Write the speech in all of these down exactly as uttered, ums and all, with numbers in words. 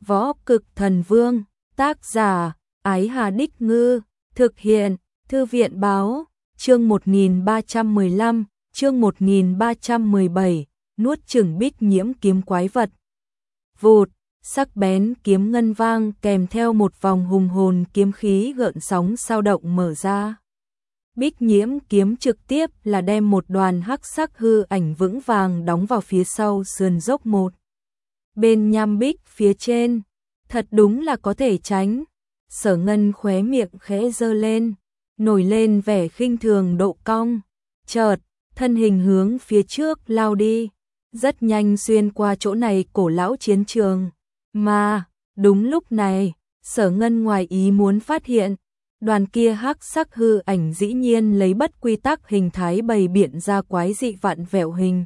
Võ Cực Thần Vương, tác giả, Ái Hà Đích Ngư, thực hiện, Thư viện Báo, chương một nghìn ba trăm mười lăm, chương một nghìn ba trăm mười bảy, nuốt chửng Bích Nhiễm kiếm quái vật. Vụt, sắc bén kiếm ngân vang kèm theo một vòng hùng hồn kiếm khí gợn sóng sao động mở ra. Bích Nhiễm kiếm trực tiếp là đem một đoàn hắc sắc hư ảnh vững vàng đóng vào phía sau sườn dốc một. Bên nham bích phía trên, thật đúng là có thể tránh. Sở Ngân khóe miệng khẽ giơ lên, nổi lên vẻ khinh thường độ cong. Chợt, thân hình hướng phía trước lao đi, rất nhanh xuyên qua chỗ này cổ lão chiến trường. Mà, đúng lúc này, Sở Ngân ngoài ý muốn phát hiện, đoàn kia hắc sắc hư ảnh dĩ nhiên lấy bất quy tắc hình thái bày biện ra quái dị vặn vẹo hình.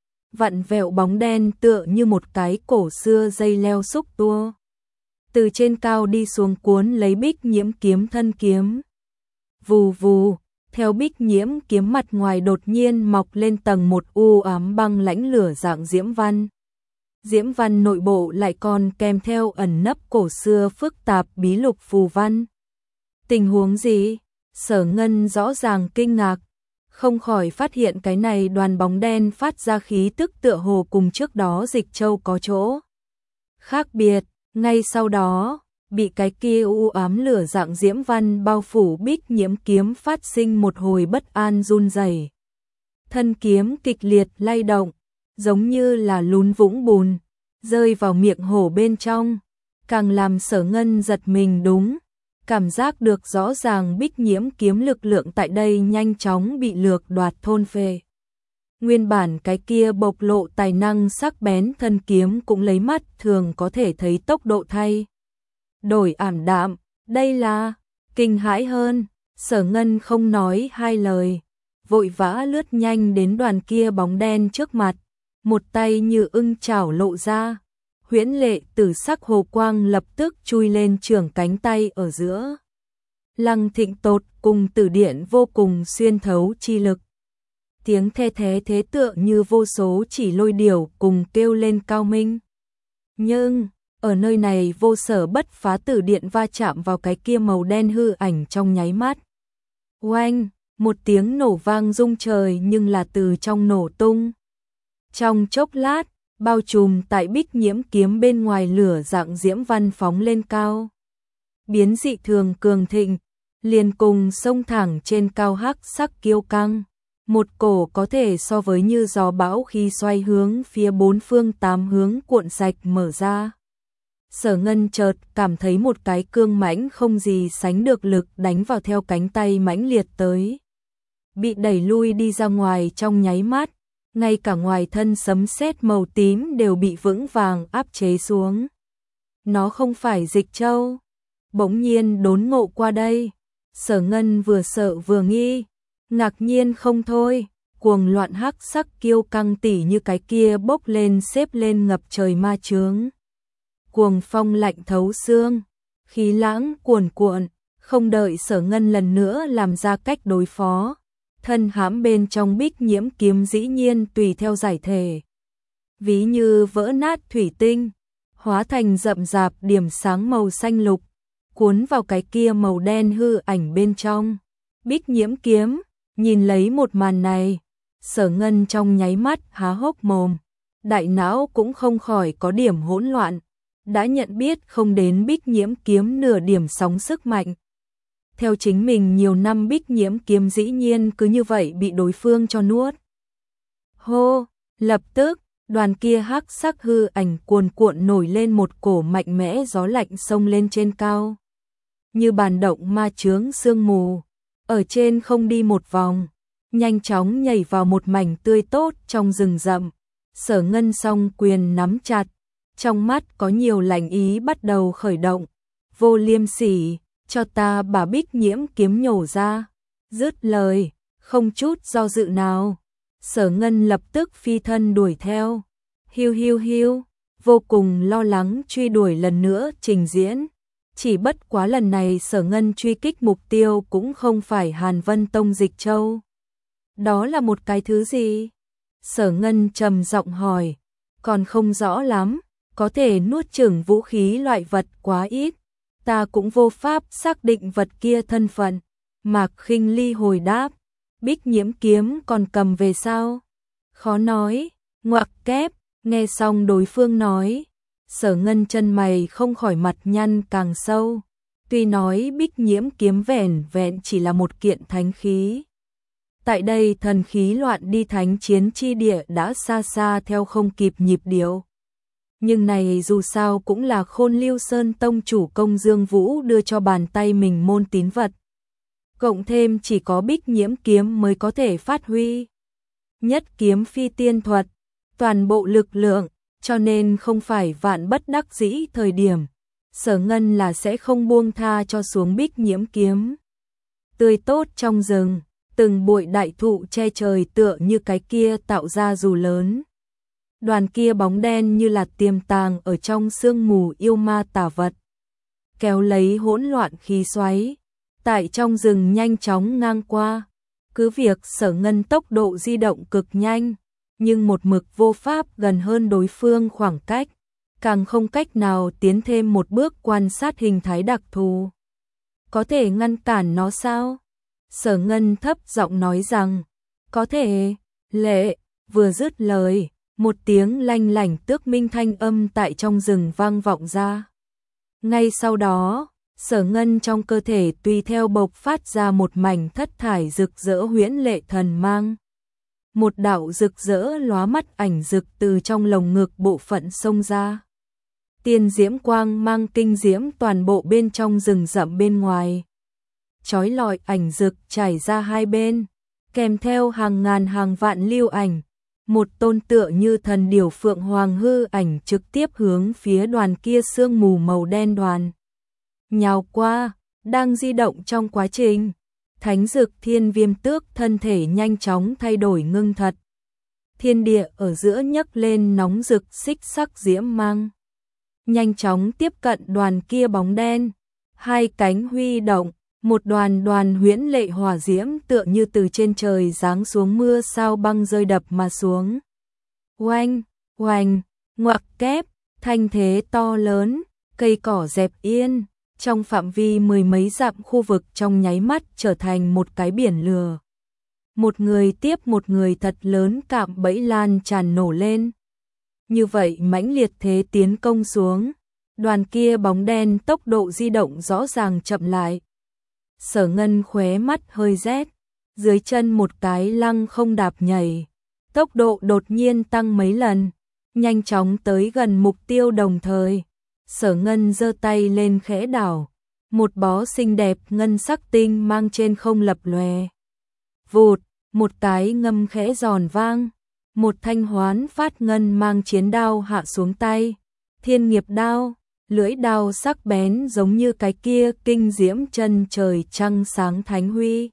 Vặn vẹo bóng đen tựa như một cái cổ xưa dây leo xúc tua. Từ trên cao đi xuống cuốn lấy Bích Nhiễm kiếm thân kiếm. Vù vù, theo Bích Nhiễm kiếm mặt ngoài đột nhiên mọc lên tầng một u ám băng lãnh lửa dạng diễm văn. Diễm văn nội bộ lại còn kèm theo ẩn nấp cổ xưa phức tạp bí lục phù văn. Tình huống gì? Sở Ngân rõ ràng kinh ngạc, không khỏi phát hiện cái này đoàn bóng đen phát ra khí tức tựa hồ cùng trước đó Dịch Châu có chỗ khác biệt. Ngay sau đó, bị cái kia u ám lửa dạng diễm văn bao phủ Bích Nhiễm kiếm phát sinh một hồi bất an run rẩy. Thân kiếm kịch liệt lay động, giống như là lún vũng bùn, rơi vào miệng hổ bên trong, càng làm Sở Ngân giật mình đúng. Cảm giác được rõ ràng Bích Nhiễm kiếm lực lượng tại đây nhanh chóng bị lược đoạt thôn phệ. Nguyên bản cái kia bộc lộ tài năng sắc bén thân kiếm cũng lấy mắt thường có thể thấy tốc độ thay đổi ảm đạm, đây là kinh hãi hơn. Sở Ngân không nói hai lời, vội vã lướt nhanh đến đoàn kia bóng đen trước mặt, một tay như ưng chảo lộ ra. Huyễn lệ tử sắc hồ quang lập tức chui lên trưởng cánh tay ở giữa. Lăng thịnh tột cùng tử điện vô cùng xuyên thấu chi lực. Tiếng the thế thế tựa như vô số chỉ lôi điểu cùng kêu lên cao minh. Nhưng, ở nơi này vô sở bất phá tử điện va chạm vào cái kia màu đen hư ảnh trong nháy mắt. Oanh, một tiếng nổ vang rung trời nhưng là từ trong nổ tung. Trong chốc lát, bao trùm tại Bích Nhiễm kiếm bên ngoài lửa dạng diễm văn phóng lên cao. Biến dị thường cường thịnh, liền cùng sông thẳng trên cao hắc sắc kiêu căng. Một cổ có thể so với như gió bão khi xoay hướng phía bốn phương tám hướng cuộn sạch mở ra. Sở Ngân chợt cảm thấy một cái cương mãnh không gì sánh được lực đánh vào theo cánh tay mãnh liệt tới. Bị đẩy lui đi ra ngoài trong nháy mắt. Ngay cả ngoài thân sấm sét màu tím đều bị vững vàng áp chế xuống. Nó không phải Dịch Châu. Bỗng nhiên đốn ngộ qua đây. Sở Ngân vừa sợ vừa nghi, ngạc nhiên không thôi. Cuồng loạn hắc sắc kiêu căng tỉ như cái kia bốc lên xếp lên ngập trời ma chướng. Cuồng phong lạnh thấu xương, khí lãng cuồn cuộn, không đợi Sở Ngân lần nữa làm ra cách đối phó. Thân hãm bên trong Bích Nhiễm kiếm dĩ nhiên tùy theo giải thể. Ví như vỡ nát thủy tinh, hóa thành rậm rạp điểm sáng màu xanh lục, cuốn vào cái kia màu đen hư ảnh bên trong. Bích Nhiễm kiếm, nhìn lấy một màn này, Sở Ngân trong nháy mắt há hốc mồm, đại não cũng không khỏi có điểm hỗn loạn, đã nhận biết không đến Bích Nhiễm kiếm nửa điểm sóng sức mạnh. Theo chính mình nhiều năm Bích Nhiễm kiếm dĩ nhiên cứ như vậy bị đối phương cho nuốt. Hô, lập tức, đoàn kia hắc sắc hư ảnh cuồn cuộn nổi lên một cổ mạnh mẽ gió lạnh xông lên trên cao. Như bàn động ma chướng sương mù, ở trên không đi một vòng, nhanh chóng nhảy vào một mảnh tươi tốt trong rừng rậm. Sở Ngân song quyền nắm chặt, trong mắt có nhiều lạnh ý bắt đầu khởi động. Vô liêm sỉ, cho ta bà Bích Nhiễm kiếm nhổ ra. Dứt lời, không chút do dự nào, Sở Ngân lập tức phi thân đuổi theo. Hiu hiu hiu, vô cùng lo lắng truy đuổi lần nữa trình diễn. Chỉ bất quá lần này Sở Ngân truy kích mục tiêu cũng không phải Hàn Vân Tông Dịch Châu. Đó là một cái thứ gì? Sở Ngân trầm giọng hỏi, còn không rõ lắm. có thể nuốt chửng vũ khí loại vật quá ít, ta cũng vô pháp xác định vật kia thân phận. Mạc Khinh Ly hồi đáp, Bích Nhiễm kiếm còn cầm về sao? Khó nói, ngoặc kép, nghe xong đối phương nói, Sở Ngân chân mày không khỏi mặt nhăn càng sâu, tuy nói Bích Nhiễm kiếm vẻn vẹn chỉ là một kiện thánh khí. Tại đây thần khí loạn đi thánh chiến chi địa đã xa xa theo không kịp nhịp điệu. Nhưng này dù sao cũng là Khôn Lưu Sơn tông chủ Công Dương Vũ đưa cho bàn tay mình môn tín vật. Cộng thêm chỉ có Bích Nhiễm kiếm mới có thể phát huy nhất kiếm phi tiên thuật, toàn bộ lực lượng, cho nên không phải vạn bất đắc dĩ thời điểm, Sở Ngân là sẽ không buông tha cho xuống Bích Nhiễm kiếm. Tươi tốt trong rừng, từng bụi đại thụ che trời tựa như cái kia tạo ra dù lớn. Đoàn kia bóng đen như là tiềm tàng ở trong sương mù yêu ma tà vật, kéo lấy hỗn loạn khí xoáy, tại trong rừng nhanh chóng ngang qua. Cứ việc Sở Ngân tốc độ di động cực nhanh, nhưng một mực vô pháp gần hơn đối phương khoảng cách, càng không cách nào tiến thêm một bước quan sát hình thái đặc thù. Có thể ngăn cản nó sao? Sở Ngân thấp giọng nói rằng, có thể. Lệ, vừa dứt lời, một tiếng lanh lảnh tước minh thanh âm tại trong rừng vang vọng ra. Ngay sau đó, Sở Ngân trong cơ thể tùy theo bộc phát ra một mảnh thất thải rực rỡ huyễn lệ thần mang. Một đạo rực rỡ lóa mắt ảnh rực từ trong lồng ngực bộ phận xông ra. Tiên diễm quang mang kinh diễm toàn bộ bên trong rừng rậm bên ngoài. Chói lọi ảnh rực trải ra hai bên, kèm theo hàng ngàn hàng vạn lưu ảnh. Một tôn tựa như thần điểu phượng hoàng hư ảnh trực tiếp hướng phía đoàn kia sương mù màu đen đoàn. Nhào qua, đang di động trong quá trình. Thánh dực thiên viêm tước thân thể nhanh chóng thay đổi ngưng thật. Thiên địa ở giữa nhấc lên nóng rực xích sắc diễm mang. Nhanh chóng tiếp cận đoàn kia bóng đen. Hai cánh huy động, một đoàn đoàn huyễn lệ hỏa diễm tựa như từ trên trời giáng xuống mưa sao băng rơi đập mà xuống. Oanh, oanh, ngoặc kép, thanh thế to lớn, cây cỏ dẹp yên. Trong phạm vi mười mấy dặm khu vực trong nháy mắt trở thành một cái biển lửa. Một người tiếp một người thật lớn cạm bẫy lan tràn nổ lên. Như vậy mãnh liệt thế tiến công xuống, đoàn kia bóng đen tốc độ di động rõ ràng chậm lại. Sở Ngân khóe mắt hơi rét, dưới chân một cái lăng không đạp nhảy, tốc độ đột nhiên tăng mấy lần, nhanh chóng tới gần mục tiêu đồng thời. Sở Ngân giơ tay lên khẽ đảo, một bó xinh đẹp ngân sắc tinh mang trên không lập lòe. Vụt, một cái ngâm khẽ giòn vang, một thanh hoán phát ngân mang chiến đao hạ xuống tay. Thiên nghiệp đao, lưỡi đao sắc bén giống như cái kia kinh diễm chân trời trăng sáng thánh huy.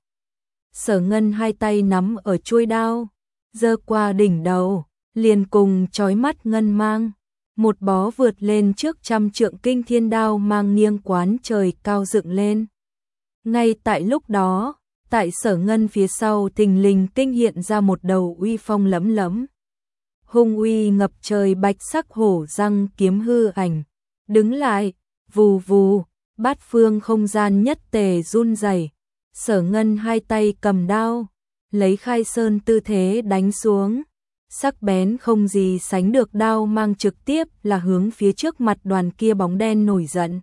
Sở Ngân hai tay nắm ở chuôi đao, giơ qua đỉnh đầu, liền cùng chói mắt ngân mang. Một bó vượt lên trước trăm trượng kinh thiên đao mang nghiêng quán trời cao dựng lên. Ngay tại lúc đó, tại Sở Ngân phía sau thình lình kinh hiện ra một đầu uy phong lẫm lẫm, hung uy ngập trời bạch sắc hổ răng kiếm hư ảnh. Đứng lại, vù vù, bát phương không gian nhất tề run rẩy. Sở Ngân hai tay cầm đao, lấy khai sơn tư thế đánh xuống. Sắc bén không gì sánh được đao mang trực tiếp là hướng phía trước mặt đoàn kia bóng đen nổi giận.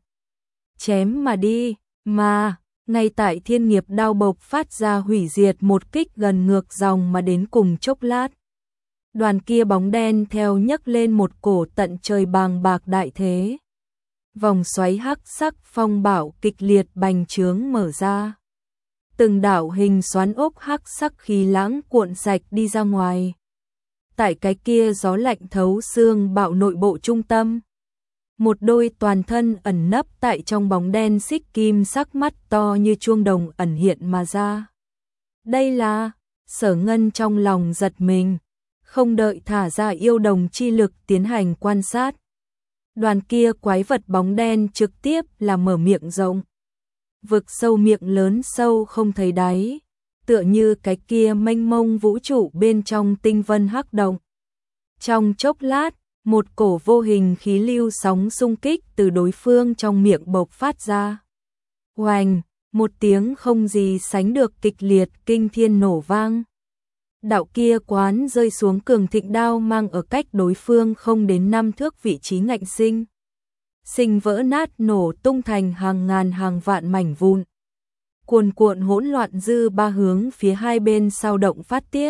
Chém mà đi, mà, ngay tại thiên nghiệp đao bộc phát ra hủy diệt một kích gần ngược dòng mà đến cùng chốc lát. Đoàn kia bóng đen theo nhấc lên một cổ tận trời bàng bạc đại thế. Vòng xoáy hắc sắc phong bạo kịch liệt bành trướng mở ra. Từng đạo hình xoắn ốc hắc sắc khí lãng cuộn sạch đi ra ngoài. Tại cái kia gió lạnh thấu xương bạo nội bộ trung tâm, một đôi toàn thân ẩn nấp tại trong bóng đen xích kim sắc mắt to như chuông đồng ẩn hiện mà ra. Đây là, Sở Ngân trong lòng giật mình, không đợi thả ra yêu đồng chi lực tiến hành quan sát. Đoàn kia quái vật bóng đen trực tiếp là mở miệng rộng. Vực sâu miệng lớn sâu không thấy đáy, tựa như cái kia mênh mông vũ trụ bên trong tinh vân hắc động. Trong chốc lát, Một cổ vô hình khí lưu sóng xung kích từ đối phương trong miệng bộc phát ra. Oành, một tiếng không gì sánh được kịch liệt kinh thiên nổ vang. Đạo kia quán rơi xuống cường thịnh đao mang ở cách đối phương không đến năm thước vị trí ngạnh sinh. Sinh vỡ nát nổ tung thành hàng ngàn hàng vạn mảnh vụn. Cuồn cuộn hỗn loạn dư ba hướng phía hai bên sao động phát tiết.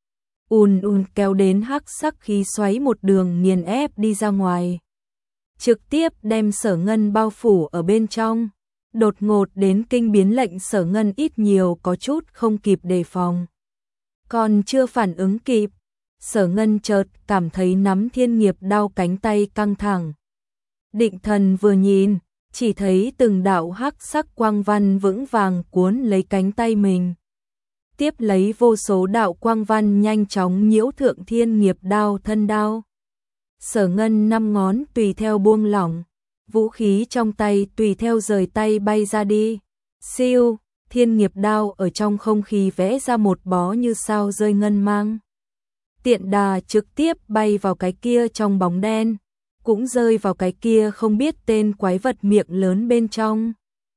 Ùn ùn kéo đến hắc sắc khí xoáy một đường nghiền ép đi ra ngoài. Trực tiếp đem Sở Ngân bao phủ ở bên trong. Đột ngột đến kinh biến lệnh Sở Ngân ít nhiều có chút không kịp đề phòng. Còn chưa phản ứng kịp, Sở Ngân chợt cảm thấy nắm thiên nghiệp đao cánh tay căng thẳng. Định thần vừa nhìn, chỉ thấy từng đạo hắc sắc quang văn vững vàng cuốn lấy cánh tay mình. Tiếp lấy vô số đạo quang văn nhanh chóng nhiễu thượng thiên nghiệp đao thân đao. Sở Ngân năm ngón tùy theo buông lỏng, vũ khí trong tay tùy theo rời tay bay ra đi. Siêu, thiên nghiệp đao ở trong không khí vẽ ra một bó như sao rơi ngân mang. Tiện đà trực tiếp bay vào cái kia trong bóng đen, cũng rơi vào cái kia không biết tên quái vật miệng lớn bên trong.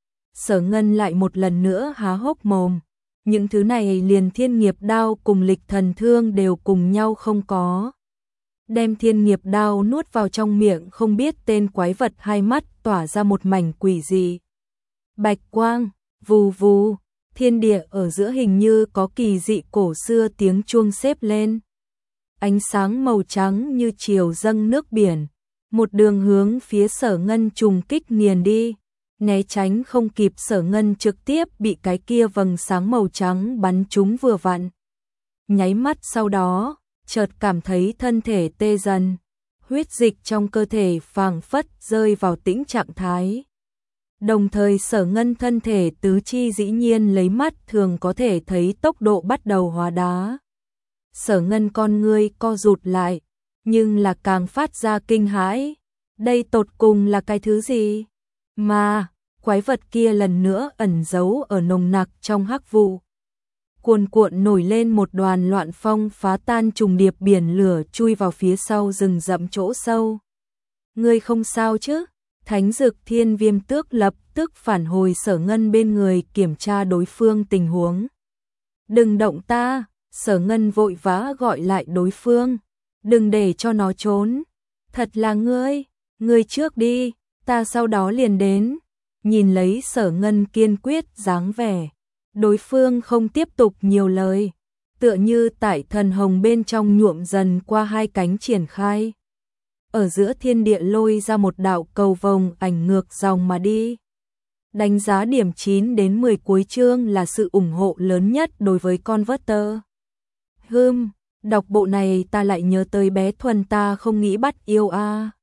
Sở Ngân lại một lần nữa há hốc mồm. Những thứ này liền thiên nghiệp đao cùng lịch thần thương đều cùng nhau không có. Đem thiên nghiệp đao nuốt vào trong miệng không biết tên quái vật, hai mắt tỏa ra một mảnh quỷ dị. Bạch quang, vù vù, thiên địa ở giữa hình như có kỳ dị cổ xưa tiếng chuông xếp lên. Ánh sáng màu trắng như chiều dâng nước biển, một đường hướng phía Sở Ngân trùng kích nghiền đi. Né tránh không kịp, Sở Ngân trực tiếp bị cái kia vầng sáng màu trắng bắn trúng vừa vặn. Nháy mắt sau đó, chợt cảm thấy thân thể tê dần, huyết dịch trong cơ thể phảng phất rơi vào tĩnh trạng thái. Đồng thời Sở Ngân thân thể tứ chi dĩ nhiên lấy mắt thường có thể thấy tốc độ bắt đầu hóa đá. Sở Ngân con ngươi co rụt lại, nhưng là càng phát ra kinh hãi. Đây tột cùng là cái thứ gì? Mà, quái vật kia lần nữa ẩn giấu ở nồng nặc trong hắc vụ. Cuồn cuộn nổi lên một đoàn loạn phong, phá tan trùng điệp biển lửa, chui vào phía sau rừng rậm chỗ sâu. Ngươi không sao chứ? Thánh Dực Thiên Viêm Tước lập tức phản hồi Sở Ngân bên người kiểm tra đối phương tình huống. Đừng động ta, Sở Ngân vội vã gọi lại đối phương. Đừng để cho nó trốn. Thật là ngươi, ngươi trước đi, ta sau đó liền đến. Nhìn lấy Sở Ngân kiên quyết dáng vẻ, đối phương không tiếp tục nhiều lời, tựa như tại thần hồng bên trong nhuộm dần qua hai cánh triển khai. Ở giữa thiên địa lôi ra một đạo cầu vồng ảnh ngược dòng mà đi. Đánh giá điểm chín đến mười cuối chương là sự ủng hộ lớn nhất đối với Converter. Hừm, đọc bộ này ta lại nhớ tới bé Thuần, ta không nghĩ bắt yêu a. À.